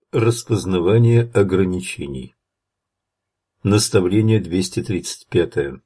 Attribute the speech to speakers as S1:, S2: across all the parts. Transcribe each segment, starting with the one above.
S1: Распознавание ограничений. Наставление 235.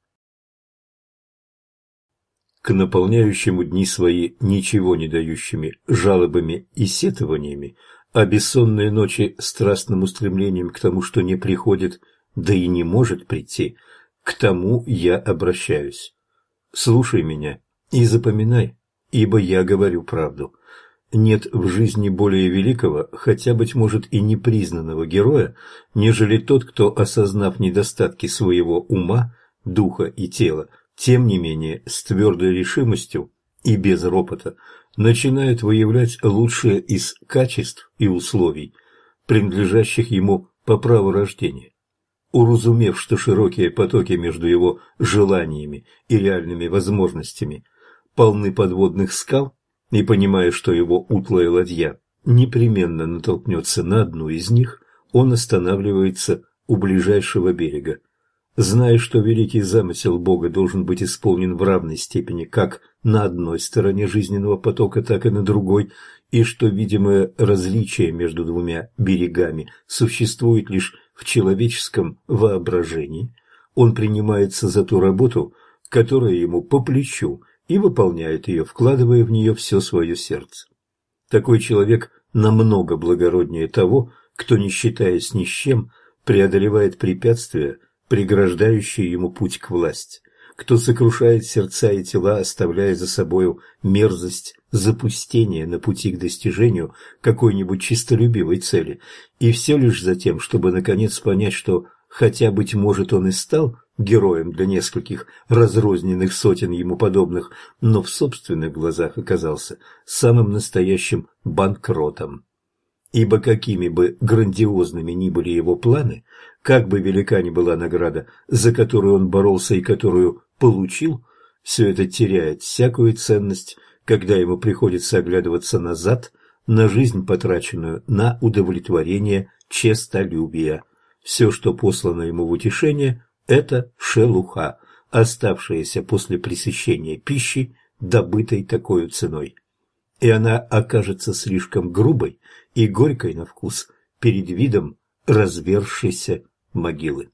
S1: К наполняющему дни свои ничего не дающими жалобами и сетованиями, а бессонные ночи страстным устремлением к тому, что не приходит, да и не может прийти, к тому я обращаюсь. Слушай меня и запоминай, ибо я говорю правду. Нет в жизни более великого, хотя, быть может, и непризнанного героя, нежели тот, кто, осознав недостатки своего ума, духа и тела, тем не менее с твердой решимостью и без ропота начинает выявлять лучшее из качеств и условий, принадлежащих ему по праву рождения. Уразумев, что широкие потоки между его желаниями и реальными возможностями полны подводных скал, и понимая, что его утлая ладья непременно натолкнется на одну из них, он останавливается у ближайшего берега. Зная, что великий замысел Бога должен быть исполнен в равной степени как на одной стороне жизненного потока, так и на другой, и что видимое различие между двумя берегами существует лишь в человеческом воображении, он принимается за ту работу, которая ему по плечу, и выполняет ее, вкладывая в нее все свое сердце. Такой человек намного благороднее того, кто, не считаясь ни с чем, преодолевает препятствия, преграждающие ему путь к власти, кто сокрушает сердца и тела, оставляя за собою мерзость запустения на пути к достижению какой-нибудь честолюбивой цели, и все лишь за тем, чтобы наконец понять, что хотя, быть может, он и стал героем для нескольких разрозненных сотен ему подобных, но в собственных глазах оказался самым настоящим банкротом. Ибо какими бы грандиозными ни были его планы, как бы велика ни была награда, за которую он боролся и которую получил, все это теряет всякую ценность, когда ему приходится оглядываться назад на жизнь, потраченную на удовлетворение честолюбия. Все, что послано ему в утешение, это шелуха, оставшаяся после пресыщения пищи, добытой такой ценой. И она окажется слишком грубой и горькой на вкус перед видом разверзшейся могилы.